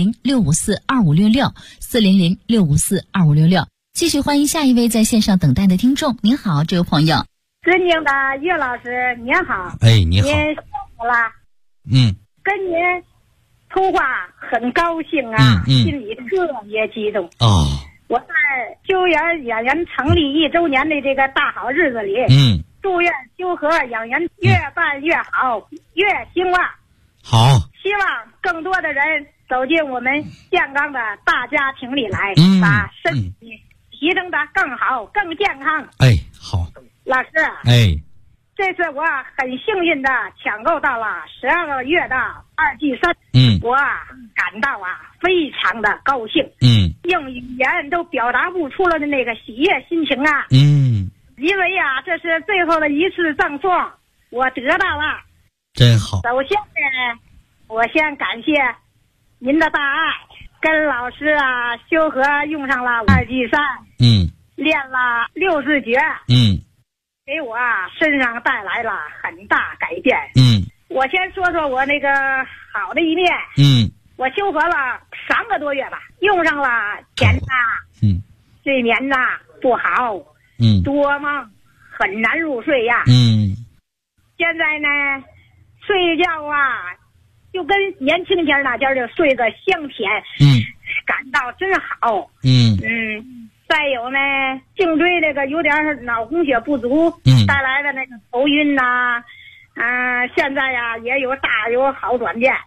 400-654-2566，400-654-2566。继续欢迎下一位在线上等待的听众。您好，这位朋友。 尊敬的岳老师，您好。 哎，你好。 您辛苦了。跟您通话很高兴啊，心里特别激动。我在修缘养元成立1周年的这个大好日子里，祝愿修和养元越办越好，越兴旺。 好， 希望更多的人走进我们健康的大家庭里来，把身体提升的更好、更健康。 哎，好， 老师， 哎， 这次我很幸运的抢购到了12个月的2剂3，我感到非常的高兴，用语言都表达不出了的那个喜悦心情啊，因为这是最后的一次赠送，我得到了， 真好。 首先呢，我先感谢您的大爱，跟老师修和用上了2剂3，练了60节，给我身上带来了很大改变。我先说说我那个好的一面。我修和了3个多月吧，用上了前睡眠不好，多梦，很难入睡呀。现在呢，睡觉就跟年轻前那就睡个香甜，感到真好。再有呢，颈椎这个有点脑供血不足，带来的那个头晕现在也有好转变。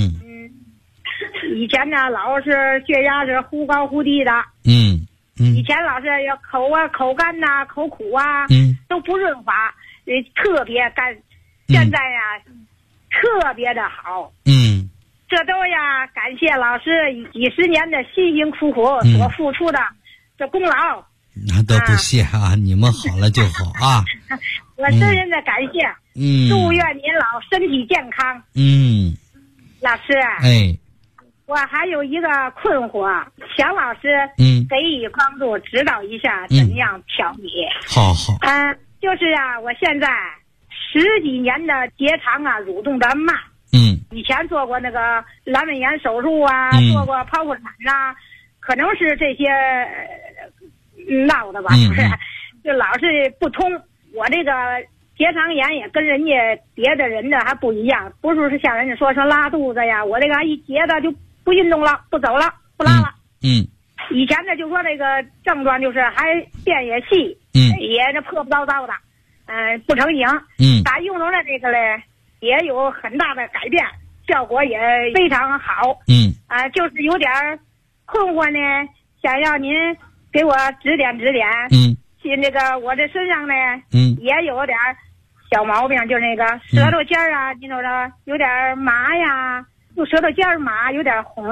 以前呢，老是血压是忽高忽低的。以前老是口干口苦都不润滑，特别干。现在特别的好。这都感谢老师几十年的辛辛苦苦所付出的这功劳。 那都不谢你们好了就好啊。 我深深的感谢。祝愿您老身体健康。老师，我还有一个困惑，想老师给予帮助，指导一下怎样调理。 好。 就是我现在10几年的结肠蠕动的慢。以前做过那个阑尾炎手术做过剖腹产可能是这些闹的吧，就老是不通。我这个结肠炎也跟人家别的人的还不一样，不是像人家说拉肚子呀，我这个一结的就不运动了，不走了，不拉了。以前呢就说这个症状就是还便也细，也这破破糟糟的，不成形。打用上了这个嘞，也有很大的改变，效果也非常好。就是有点困惑呢，想要您给我指点指点。那个我这身上呢，也有点小毛病，就是那个舌头尖你瞅着有点麻呀，就舌头尖麻，有点红。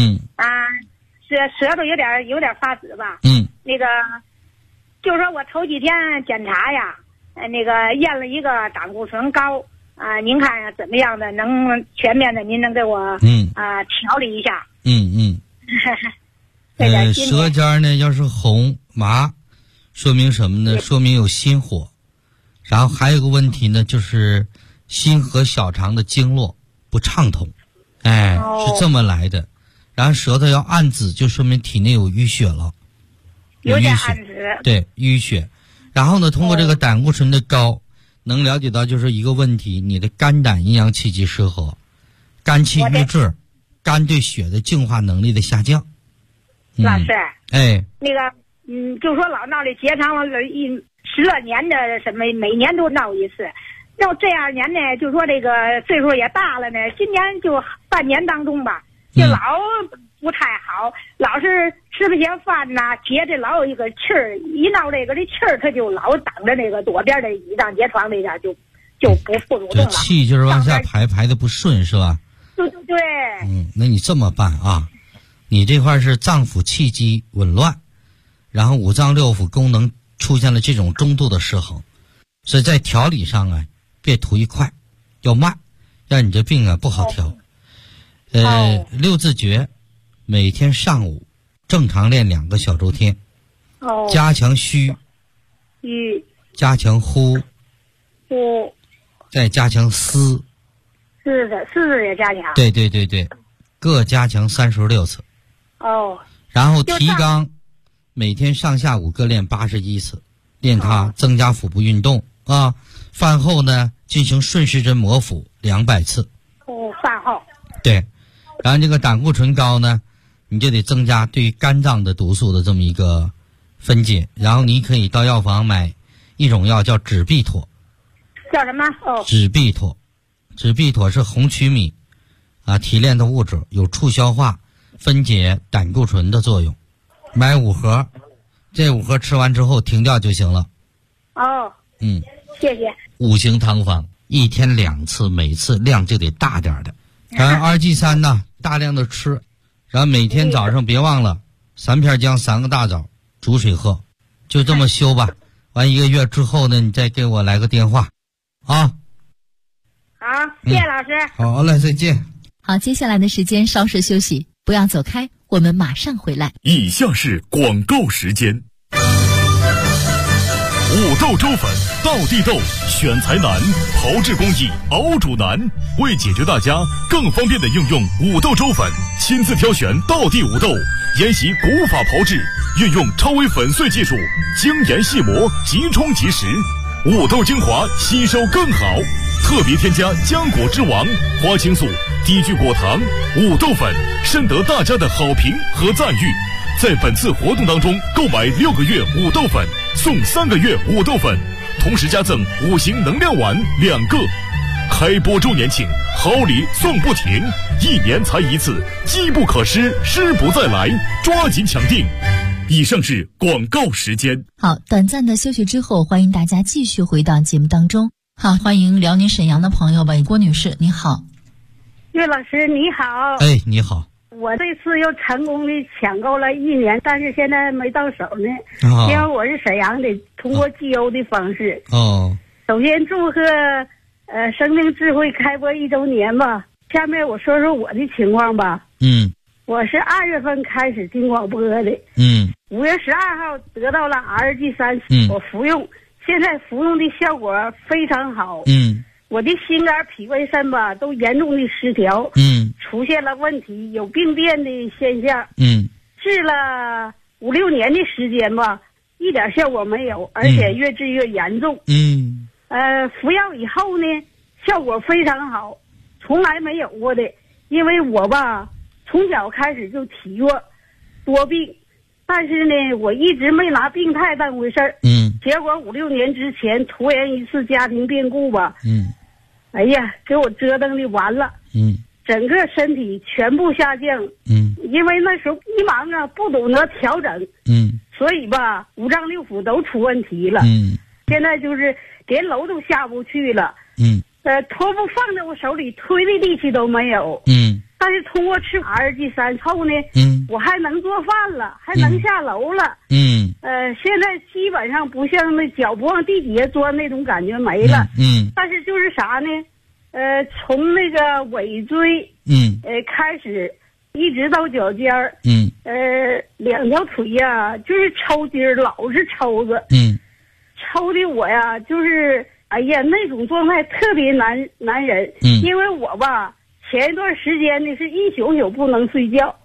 舌头有点发紫吧。那个就是说我头几天检查那个验了一个胆固醇高。您看怎么样的能全面的您能给我调理一下。 舌尖呢要是红麻，说明什么呢？说明有心火。然后还有个问题呢，就是心和小肠的经络不畅通，是这么来的。然后舌头要暗紫，就说明体内有淤血了， 有点暗紫， 对，淤血。然后呢，通过这个胆固醇的高，能了解到就是一个问题，你的肝胆阴阳气机失和，肝气郁滞，肝对血的净化能力的下降。 老师，那个就说老闹这结肠了10来年的什么，每年都闹一次。到这2年呢，就说这个岁数也大了呢，今年就半年当中吧，就老不太好，老是吃不下饭结这老有一个气儿，一闹这气儿，他就老挡着那个左边的胰脏结床那边就不蠕动了。 气就是往下排的不顺是吧？ 对。 那你这么办啊？你这块是脏腑气机紊乱，然后五脏六腑功能出现了这种中度的失衡，所以在调理上啊，别图一快，要慢，让你这病啊不好调。六字诀，每天上午正常练2个小周天，加强虚，加强呼，再加强思， 是的，是也加强。 对，各加强36次。然后提肛，每天上下午各练81次，练它增加腹部运动啊。饭后呢，进行顺时针摩腹200次。 饭后。 对，然后这个胆固醇高呢，你就得增加对于肝脏的毒素的这么一个分解。然后你可以到药房买一种药叫止痹妥。 叫什么？ 止痹妥，止痹妥是红曲米提炼的物质，有促消化、分解胆固醇的作用。买5盒，这5盒吃完之后停掉就行了。 谢谢。 5行汤方，1天2次，每次量就得大点的。RG3呢，大量的吃，然后每天早上别忘了3片姜3个大枣煮水喝，就这么修吧。完1个月之后呢，你再给我来个电话啊。 好，谢谢老师。 好嘞，再见。 好，接下来的时间稍事休息，不要走开，我们马上回来。 以下是广告时间。五豆粥粉，道地豆，选材难，炮制工艺，熬煮难。为解决大家更方便的应用五豆粥粉，亲自挑选道地五豆，沿袭古法炮制，运用超微粉碎技术，精研细磨，即冲即食，五豆精华吸收更好。特别添加浆果之王、花青素、低聚果糖、五豆粉，深得大家的好评和赞誉。在本次活动当中，购买6个月五豆粉送3个月五豆粉，同时加赠5行能量丸2个。开播周年庆，好礼送不停，1年才1次，机不可失，失不再来，抓紧抢订。以上是广告时间。 好，短暂的休息之后，欢迎大家继续回到节目当中。好，欢迎辽宁沈阳的朋友吧，郭女士，你好。 岳老师你好。 哎，你好。 我这次又成功的抢购了1年，但是现在没到手呢。因为我是沈阳的，通过集邮的方式。首先祝贺生命智慧开播1周年吧。下面我说说我的情况吧。我是2月份开始听广播的。5月12号得到了 RG3，我服用，现在服用的效果非常好。我的心肝脾胃肾吧都严重的失调，出现了问题，有病变的现象，治了5、6年的时间吧，一点效果没有，而且越治越严重。服药以后呢，效果非常好，从来没有过的。因为我吧从小开始就体弱多病，但是呢我一直没拿病态当回事儿。结果5、6年之前突然一次家庭变故吧，哎呀，给我折腾的完了。整个身体全部下降。因为那时候迷茫啊，不懂得调整。所以吧五脏六腑都出问题了。现在就是连楼都下不去了。拖布放在我手里推的力气都没有。但是通过吃 RG3后呢，我还能做饭了，还能下楼了。现在基本上不像那脚不往地底下钻那种感觉没了。但是就是啥呢？从那个尾椎开始，一直到脚尖儿。2条腿呀，就是抽筋儿，老是抽着。抽的我呀，就是哎呀那种状态特别难忍。因为我吧前一段时间呢是一宿宿不能睡觉。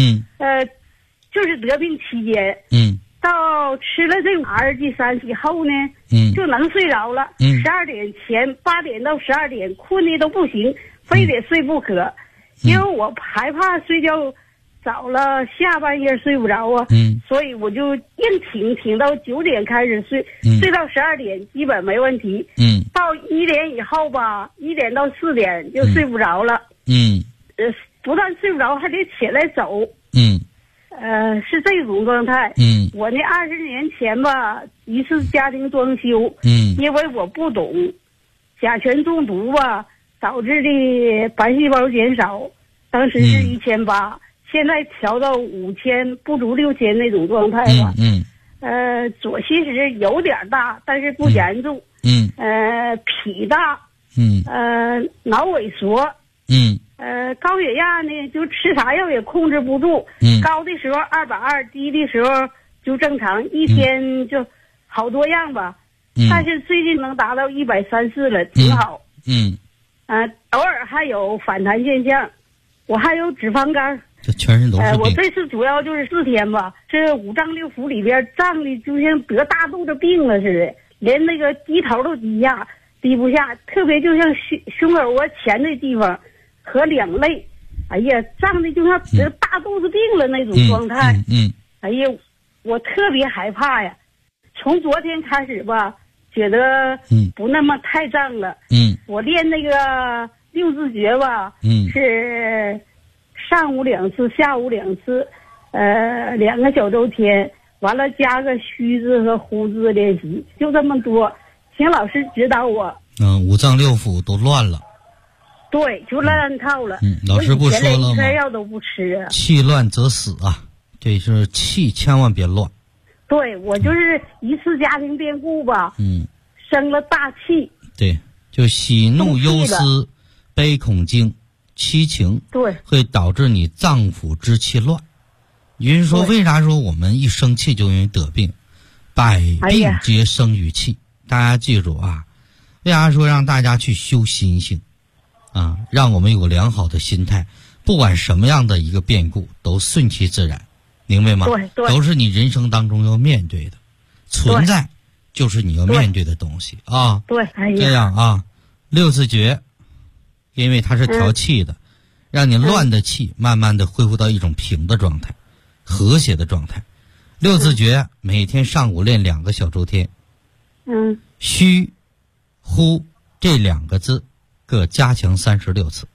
就是得病期间。到吃了这个 RG3以后呢，就能睡着了。12点前8点到12点困的都不行，非得睡不可。因为我害怕睡觉早了下半夜睡不着啊。所以我就硬挺到9点开始睡，睡到12点基本没问题。到1点以后吧，1点到4点就睡不着了。不但睡不着，还得起来走。是这种状态。我那20年前吧，一次家庭装修。因为我不懂，甲醛中毒吧， 导致的白细胞减少，当时是1800，现在调到5000，不足6000那种状态吧。左膝石有点大，但是不严重。脾大。脑萎缩。高血压呢，就吃啥药也控制不住。高的时候220，低的时候就正常，一天就好多样吧。但是最近能达到130了，挺好。偶尔还有反弹现象。我还有脂肪肝。 这全身都是病。 我这次主要就是4天吧，这五脏六腑里边胀的就像得大肚子病了似的，连那个低头都低不下，特别就像胸口窝前的地方和两肋，哎呀，胀的就像得大肚子病了那种状态。哎呀，我特别害怕呀。从昨天开始吧，觉得不那么太胀了。我练那个六字诀吧，是上午2次，下午2次，2个小周天，完了加个虚字和呼字练习，就这么多。请老师指导我。 五脏六腑都乱了。 对，就乱套了。 老师不说了吗？ 一颗药都不吃啊。 气乱则死啊，这是气千万别乱。 对，我就是一次家庭变故吧。生了大气。对， 就喜怒忧思、悲恐惊、七情， 对， 会导致你脏腑之气乱。也就是说，为啥说我们一生气就容易得病？百病皆生于气。大家记住啊，为啥说让大家去修心性啊？让我们有个良好的心态，不管什么样的一个变故都顺其自然，明白吗？ 对， 都是你人生当中要面对的，存在就是你要面对的东西啊。 对， 这样啊，六字诀，因为它是调气的，让你乱的气慢慢的恢复到一种平的状态，和谐的状态。六字诀每天上午练2个小周天。虚、呼这2个字各加强36次。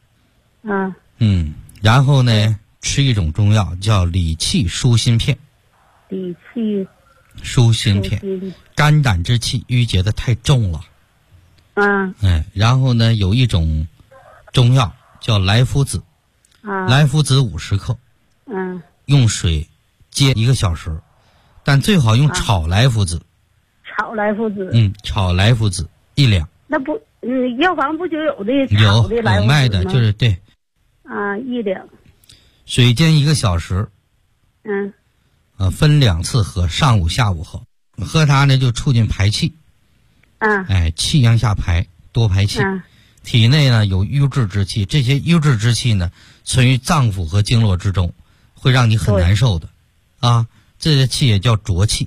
然后呢，吃一种中药叫理气舒心片。 理气舒心片，肝胆之气郁结的太重了。然后呢，有一种中药叫莱菔子。莱菔子50克。用水煎1个小时，但最好用炒莱菔子。 炒莱菔子。 炒莱菔子1两。 那不，药房不就有的炒的莱菔子吗？ 有卖的，就是对。 1两。 水煎1个小时。分2次喝，上午下午喝。喝它呢就促进排气。气阳下排，多排气。体内呢有瘀滞之气，这些瘀滞之气呢存于脏腑和经络之中，会让你很难受的。这些气也叫浊气。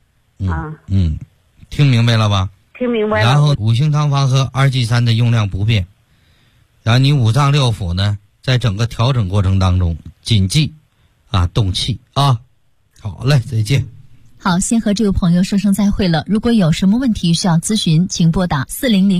听明白了吧？ 听明白了。 然后五行汤方和2G3的用量不变，然后你五脏六腑呢，在整个调整过程当中谨记动气啊。好嘞，再见。 好，先和这位朋友说声再会了。如果有什么问题需要咨询，请拨打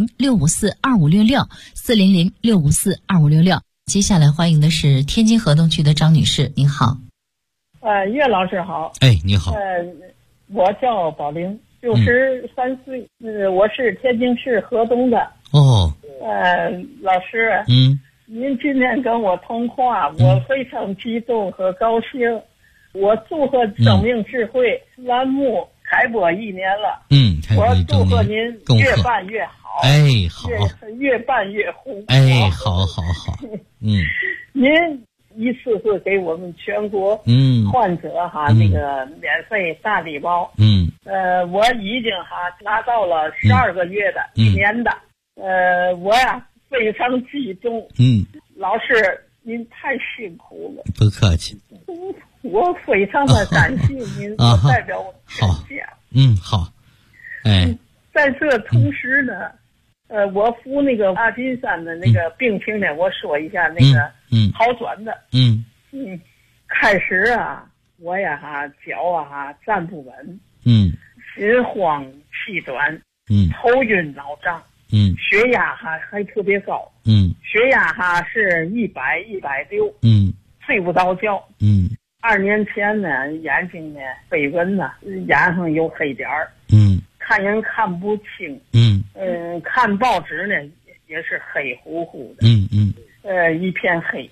400-654-2566，400-654-2566。接下来欢迎的是天津河东区的张女士，您好。 岳老师好。 你好。 我叫宝玲，63岁，我是天津市河东的。老师，您今天跟我通话，我非常激动和高兴。我祝贺生命智慧栏目开播1年了。我祝贺您越办越好。 好。 越办越红。 好。 您一次次给我们全国患者那个免费大礼包。我已经拿到了12个月的1年的。我非常激动。老师您太辛苦了。 不客气。 我非常的感谢您，我代表我全家。 好。 在这同时呢，我服那个阿金山的那个病情呢，我说一下那个好转的。开始我脚站不稳。心慌气短。头晕脑胀。血压还特别高。血压是100、160。睡不着觉。2年前呢，眼睛呢飞蚊呢，眼上有黑点儿。看人看不清。看报纸呢也是黑乎乎的，一片黑，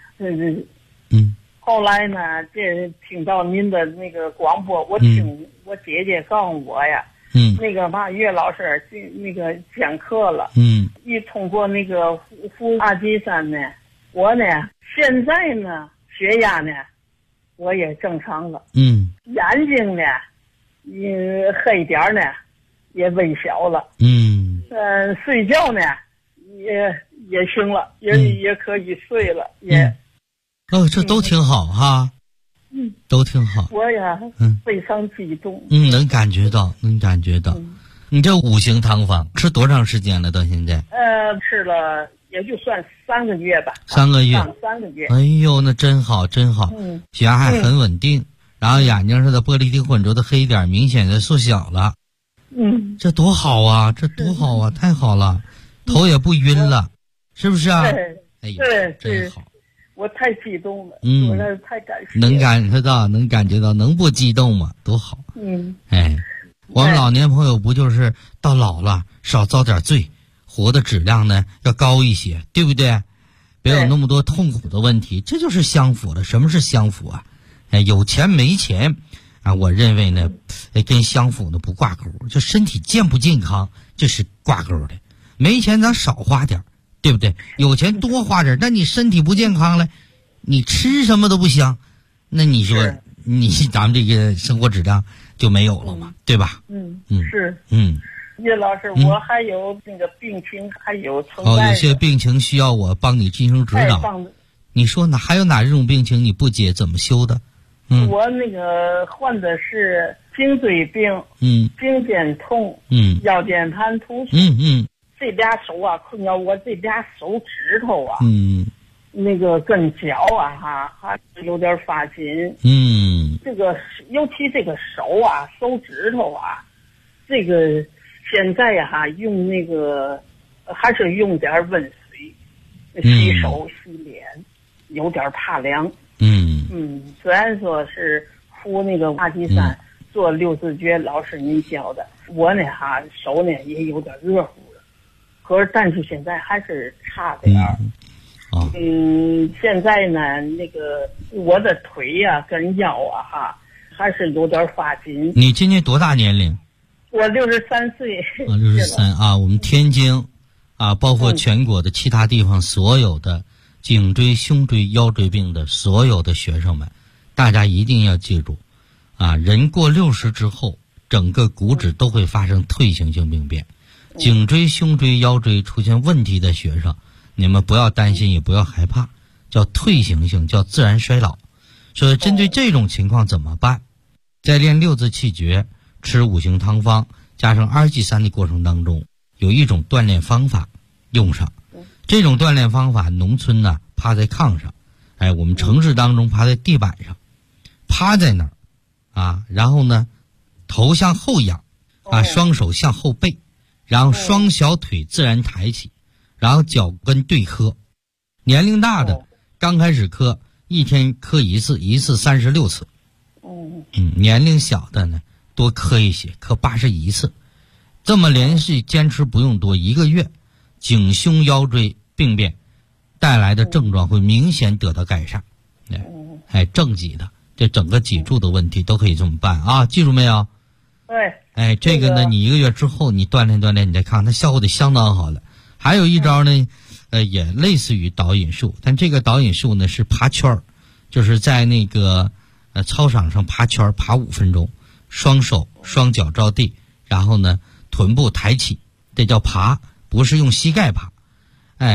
后来呢，这听到您的那个广播，我听我姐姐告诉我呀，那个岳老师那个讲课了，一通过那个服阿基山呢，我呢现在呢血压呢我也正常了，眼睛呢黑点呢也微小了，睡觉呢也行了，也可以睡了，也。 这都挺好哈，都挺好。 我呀，非常激动。 能感觉到。你这五行汤方吃多长时间了？到现在？ 吃了也就算3个月吧。 3个月。 3个月。 哎呦，那真好。血压还很稳定，然后眼睛上的玻璃体混浊的黑点明显的缩小了。这多好啊！太好了，头也不晕了，是不是啊？哎呀，真好。 我太激动了，我这太感谢。 能感觉到，能不激动吗？多好。我们老年朋友不就是到老了少遭点罪，活的质量呢要高一些，对不对？别有那么多痛苦的问题，这就是相符了。什么是相符啊？有钱没钱啊？我认为呢，跟相符呢不挂钩，就身体健不健康这是挂钩的。没钱咱少花点，对不对？有钱多花点，但你身体不健康了，你吃什么都不香，那你说咱们这个生活质量就没有了嘛，对吧？ 是。岳老师，我还有那个病情，还有有些病情需要我帮你进行指导。你说还有哪一种病情你不解怎么修的？ 我那个患的是颈椎病，颈肩痛，腰间盘突出，这俩手啊困扰我，这俩手指头啊，那个跟脚啊还有点发紧，这个尤其这个手啊手指头啊，这个现在用那个还是用点温水洗手洗脸，有点怕凉。虽然说是服那个阿基山做6字诀，老师您教的，我呢手呢也有点热乎的，可是但是现在还是差点儿。现在呢那个我的腿呀跟腰还是有点发紧。 你今年多大年龄？ 我63岁。 63啊，我们天津包括全国的其他地方所有的颈椎、胸椎、腰椎病的所有的学生们，大家一定要记住人过60之后，整个骨质都会发生退行性病变。颈椎、胸椎、腰椎出现问题的学生，你们不要担心，也不要害怕，叫退行性，叫自然衰老。所以针对这种情况怎么办？在练6字气诀，吃五行汤方加上2剂3的过程当中，有一种锻炼方法用上。这种锻炼方法，农村呢趴在炕上，我们城市当中趴在地板上，趴在那儿然后呢头向后仰双手向后背，然后双小腿自然抬起，然后脚跟对磕。年龄大的刚开始磕一天磕一次，一次36次。年龄小的呢多磕一些，磕81次。这么连续坚持不用多1个月，颈胸腰椎病变带来的症状会明显得到改善。正脊的这整个脊柱的问题都可以这么办记住没有？ 对。 这个呢你1个月之后你锻炼锻炼，你再看它效果得相当好了。还有一招呢也类似于导引术，但这个导引术呢是爬圈儿，就是在那个操场上爬圈儿，爬5分钟，双手双脚着地，然后呢臀部抬起，这叫爬，不是用膝盖爬，